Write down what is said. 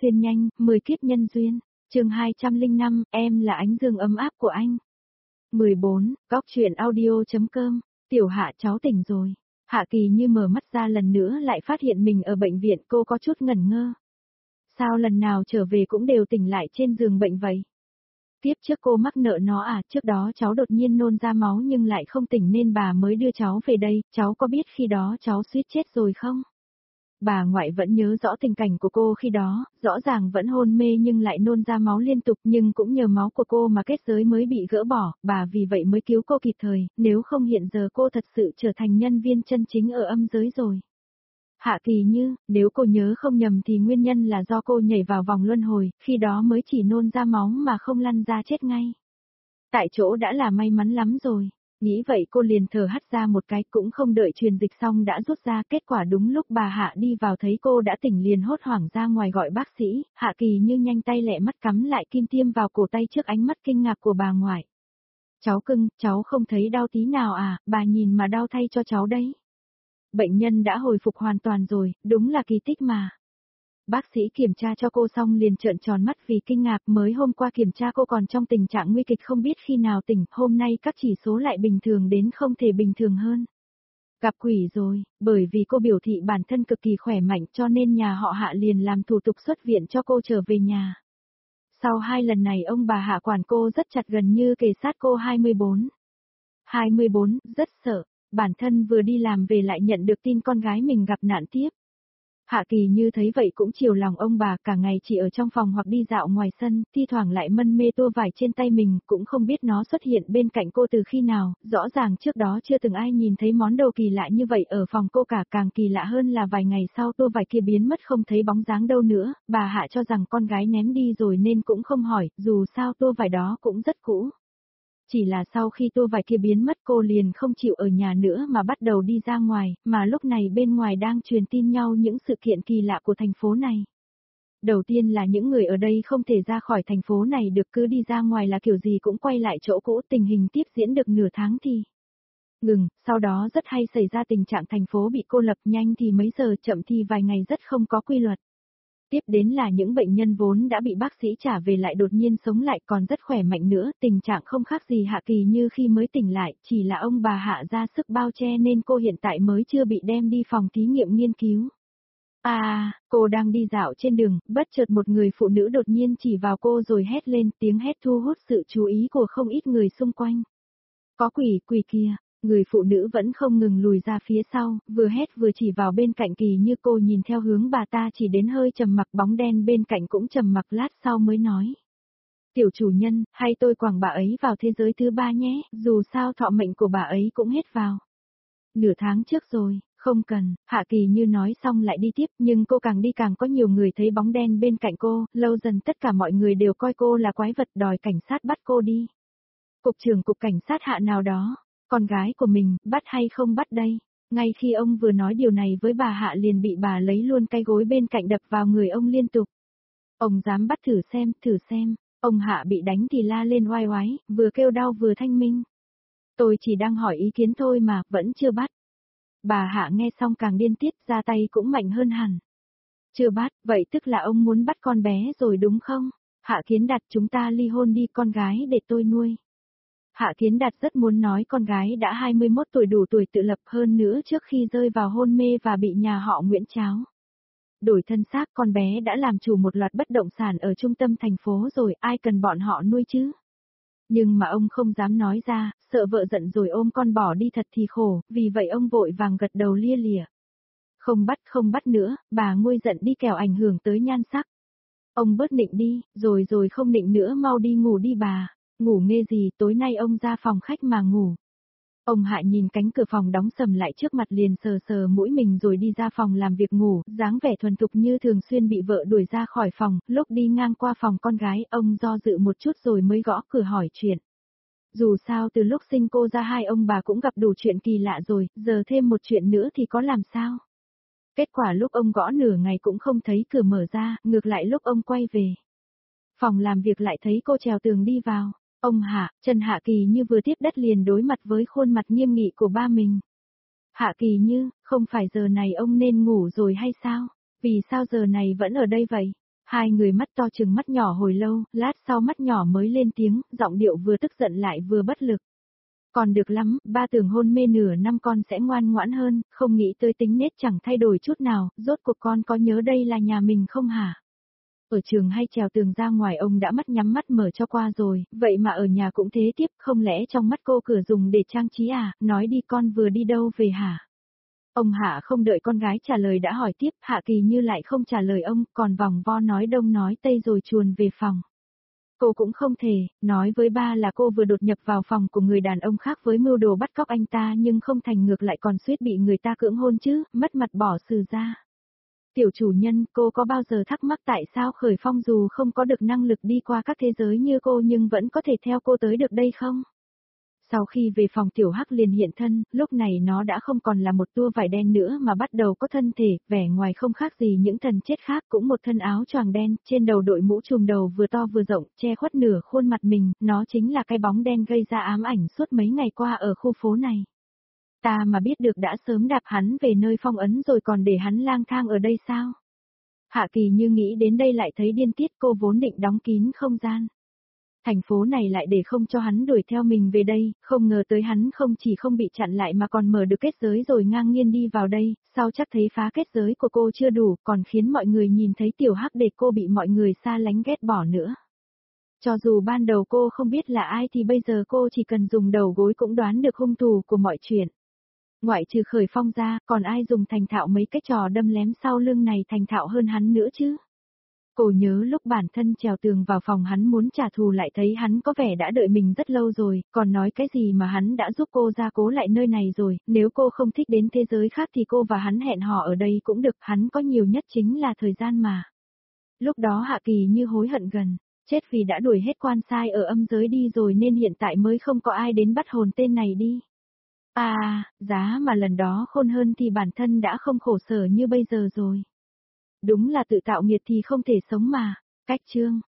Xuyên nhanh, 10 kiếp nhân duyên. Chương 205, em là ánh dương ấm áp của anh. 14, góc truyện audio.com. Tiểu Hạ, cháu tỉnh rồi. Hạ Kỳ Như mở mắt ra lần nữa lại phát hiện mình ở bệnh viện, cô có chút ngẩn ngơ. Sao lần nào trở về cũng đều tỉnh lại trên giường bệnh vậy? Tiếp trước cô mắc nợ nó à, trước đó cháu đột nhiên nôn ra máu nhưng lại không tỉnh nên bà mới đưa cháu về đây, cháu có biết khi đó cháu suýt chết rồi không? Bà ngoại vẫn nhớ rõ tình cảnh của cô khi đó, rõ ràng vẫn hôn mê nhưng lại nôn ra máu liên tục, nhưng cũng nhờ máu của cô mà kết giới mới bị gỡ bỏ, bà vì vậy mới cứu cô kịp thời, nếu không hiện giờ cô thật sự trở thành nhân viên chân chính ở âm giới rồi. Hạ Kỳ Như, nếu cô nhớ không nhầm thì nguyên nhân là do cô nhảy vào vòng luân hồi, khi đó mới chỉ nôn ra máu mà không lăn ra chết ngay. Tại chỗ đã là may mắn lắm rồi. Nghĩ vậy cô liền thở hắt ra một cái, cũng không đợi truyền dịch xong đã rút ra, kết quả đúng lúc bà Hạ đi vào thấy cô đã tỉnh liền hốt hoảng ra ngoài gọi bác sĩ. Hạ Kỳ Như nhanh tay lẹ mắt cắm lại kim tiêm vào cổ tay trước ánh mắt kinh ngạc của bà ngoại. Cháu cưng, cháu không thấy đau tí nào à, bà nhìn mà đau thay cho cháu đấy. Bệnh nhân đã hồi phục hoàn toàn rồi, đúng là kỳ tích mà. Bác sĩ kiểm tra cho cô xong liền trợn tròn mắt vì kinh ngạc, mới hôm qua kiểm tra cô còn trong tình trạng nguy kịch không biết khi nào tỉnh, hôm nay các chỉ số lại bình thường đến không thể bình thường hơn. Gặp quỷ rồi, bởi vì cô biểu thị bản thân cực kỳ khỏe mạnh cho nên nhà họ Hạ liền làm thủ tục xuất viện cho cô trở về nhà. Sau 2 lần này ông bà Hạ quản cô rất chặt, gần như kề sát cô 24. 24, rất sợ, bản thân vừa đi làm về lại nhận được tin con gái mình gặp nạn tiếp. Hạ Kỳ Như thấy vậy cũng chiều lòng ông bà, cả ngày chỉ ở trong phòng hoặc đi dạo ngoài sân, thi thoảng lại mân mê tua vải trên tay mình, cũng không biết nó xuất hiện bên cạnh cô từ khi nào, rõ ràng trước đó chưa từng ai nhìn thấy món đồ kỳ lạ như vậy ở phòng cô cả, càng kỳ lạ hơn là vài ngày sau tua vải kia biến mất không thấy bóng dáng đâu nữa, bà Hạ cho rằng con gái ném đi rồi nên cũng không hỏi, dù sao tua vải đó cũng rất cũ. Chỉ là sau khi tua vải kia biến mất cô liền không chịu ở nhà nữa mà bắt đầu đi ra ngoài, mà lúc này bên ngoài đang truyền tin nhau những sự kiện kỳ lạ của thành phố này. Đầu tiên là những người ở đây không thể ra khỏi thành phố này được, cứ đi ra ngoài là kiểu gì cũng quay lại chỗ cũ, tình hình tiếp diễn được nửa tháng thì ngừng, sau đó rất hay xảy ra tình trạng thành phố bị cô lập, nhanh thì mấy giờ chậm thì vài ngày, rất không có quy luật. Tiếp đến là những bệnh nhân vốn đã bị bác sĩ trả về lại đột nhiên sống lại còn rất khỏe mạnh nữa, tình trạng không khác gì Hạ Kỳ Như khi mới tỉnh lại, chỉ là ông bà Hạ ra sức bao che nên cô hiện tại mới chưa bị đem đi phòng thí nghiệm nghiên cứu. Cô đang đi dạo trên đường, bất chợt một người phụ nữ đột nhiên chỉ vào cô rồi hét lên, tiếng hét thu hút sự chú ý của không ít người xung quanh. Có quỷ, quỷ kia. Người phụ nữ vẫn không ngừng lùi ra phía sau, vừa hét vừa chỉ vào bên cạnh Kỳ Như. Cô nhìn theo hướng bà ta chỉ đến hơi trầm mặc, bóng đen bên cạnh cũng trầm mặc lát sau mới nói. Tiểu chủ nhân, hay tôi quẳng bà ấy vào thế giới thứ 3 nhé, dù sao thọ mệnh của bà ấy cũng hết vào. Nửa tháng trước rồi, không cần, Hạ Kỳ Như nói xong lại đi tiếp, nhưng cô càng đi càng có nhiều người thấy bóng đen bên cạnh cô, lâu dần tất cả mọi người đều coi cô là quái vật, đòi cảnh sát bắt cô đi. Cục trưởng cục cảnh sát Hạ nào đó. Con gái của mình, bắt hay không bắt đây? Ngay khi ông vừa nói điều này với bà Hạ liền bị bà lấy luôn cái gối bên cạnh đập vào người ông liên tục. Ông dám bắt thử xem, thử xem. Ông Hạ bị đánh thì la lên oai oái, vừa kêu đau vừa thanh minh. Tôi chỉ đang hỏi ý kiến thôi mà, vẫn chưa bắt. Bà Hạ nghe xong càng điên tiết, ra tay cũng mạnh hơn hẳn. Chưa bắt, vậy tức là ông muốn bắt con bé rồi đúng không? Hạ Kiến Đạt, chúng ta ly hôn đi, con gái để tôi nuôi. Hạ Kiến Đạt rất muốn nói con gái đã 21 tuổi đủ tuổi tự lập, hơn nữa trước khi rơi vào hôn mê và bị nhà họ Nguyễn tráo đổi thân xác, con bé đã làm chủ một loạt bất động sản ở trung tâm thành phố rồi, ai cần bọn họ nuôi chứ? Nhưng mà ông không dám nói ra, sợ vợ giận rồi ôm con bỏ đi thật thì khổ, vì vậy ông vội vàng gật đầu lia lịa. Không bắt nữa, bà nguôi giận đi kẻo ảnh hưởng tới nhan sắc. Ông bớt nịnh đi, rồi không nịnh nữa, mau đi ngủ đi bà. Ngủ nghe gì, tối nay ông ra phòng khách mà ngủ. Ông Hạ nhìn cánh cửa phòng đóng sầm lại trước mặt liền sờ sờ mũi mình rồi đi ra phòng làm việc ngủ, dáng vẻ thuần thục như thường xuyên bị vợ đuổi ra khỏi phòng. Lúc đi ngang qua phòng con gái, ông do dự một chút rồi mới gõ cửa hỏi chuyện. Dù sao từ lúc sinh cô ra hai ông bà cũng gặp đủ chuyện kỳ lạ rồi, giờ thêm một chuyện nữa thì có làm sao? Kết quả lúc ông gõ nửa ngày cũng không thấy cửa mở ra, ngược lại lúc ông quay về phòng làm việc lại thấy cô trèo tường đi vào. Ông Hạ, Trần Hạ Kỳ Như vừa tiếp đất liền đối mặt với khuôn mặt nghiêm nghị của ba mình. Hạ Kỳ Như, không phải giờ này ông nên ngủ rồi hay sao? Vì sao giờ này vẫn ở đây vậy? Hai người mắt to chừng mắt nhỏ hồi lâu, lát sau mắt nhỏ mới lên tiếng, giọng điệu vừa tức giận lại vừa bất lực. Còn được lắm, ba tưởng hôn mê nửa năm con sẽ ngoan ngoãn hơn, không nghĩ tới tính nết chẳng thay đổi chút nào, rốt cuộc con có nhớ đây là nhà mình không hả? Ở trường hay trèo tường ra ngoài ông đã mắt nhắm mắt mở cho qua rồi, vậy mà ở nhà cũng thế tiếp, không lẽ trong mắt cô cửa dùng để trang trí à, nói đi con vừa đi đâu về hả? Ông Hạ không đợi con gái trả lời đã hỏi tiếp, Hạ Kỳ Như lại không trả lời ông, còn vòng vo nói đông nói tây rồi chuồn về phòng. Cô cũng không thể, nói với ba là cô vừa đột nhập vào phòng của người đàn ông khác với mưu đồ bắt cóc anh ta nhưng không thành ngược lại còn suýt bị người ta cưỡng hôn chứ, mất mặt bỏ xử ra. Tiểu chủ nhân, cô có bao giờ thắc mắc tại sao Khởi Phong dù không có được năng lực đi qua các thế giới như cô nhưng vẫn có thể theo cô tới được đây không? Sau khi về phòng Tiểu Hắc liền hiện thân, lúc này nó đã không còn là một tua vải đen nữa mà bắt đầu có thân thể, vẻ ngoài không khác gì những thần chết khác, cũng một thân áo choàng đen, trên đầu đội mũ trùm đầu vừa to vừa rộng, che khuất nửa khuôn mặt mình, nó chính là cái bóng đen gây ra ám ảnh suốt mấy ngày qua ở khu phố này. Ta mà biết được đã sớm đạp hắn về nơi phong ấn rồi còn để hắn lang thang ở đây sao? Hạ Kỳ Như nghĩ đến đây lại thấy điên tiết, cô vốn định đóng kín không gian. Thành phố này lại để không cho hắn đuổi theo mình về đây, không ngờ tới hắn không chỉ không bị chặn lại mà còn mở được kết giới rồi ngang nhiên đi vào đây, sau chắc thấy phá kết giới của cô chưa đủ, còn khiến mọi người nhìn thấy Tiểu Hắc để cô bị mọi người xa lánh ghét bỏ nữa. Cho dù ban đầu cô không biết là ai thì bây giờ cô chỉ cần dùng đầu gối cũng đoán được hung thủ của mọi chuyện. Ngoại trừ Khởi Phong ra, còn ai dùng thành thạo mấy cái trò đâm lém sau lưng này thành thạo hơn hắn nữa chứ? Cô nhớ lúc bản thân trèo tường vào phòng hắn muốn trả thù lại thấy hắn có vẻ đã đợi mình rất lâu rồi, còn nói cái gì mà hắn đã giúp cô ra cố lại nơi này rồi, nếu cô không thích đến thế giới khác thì cô và hắn hẹn hò ở đây cũng được, hắn có nhiều nhất chính là thời gian mà. Lúc đó Hạ Kỳ Như hối hận gần, chết vì đã đuổi hết quan sai ở âm giới đi rồi nên hiện tại mới không có ai đến bắt hồn tên này đi. À, giá mà lần đó khôn hơn thì bản thân đã không khổ sở như bây giờ rồi. Đúng là tự tạo nghiệt thì không thể sống mà. Cách chương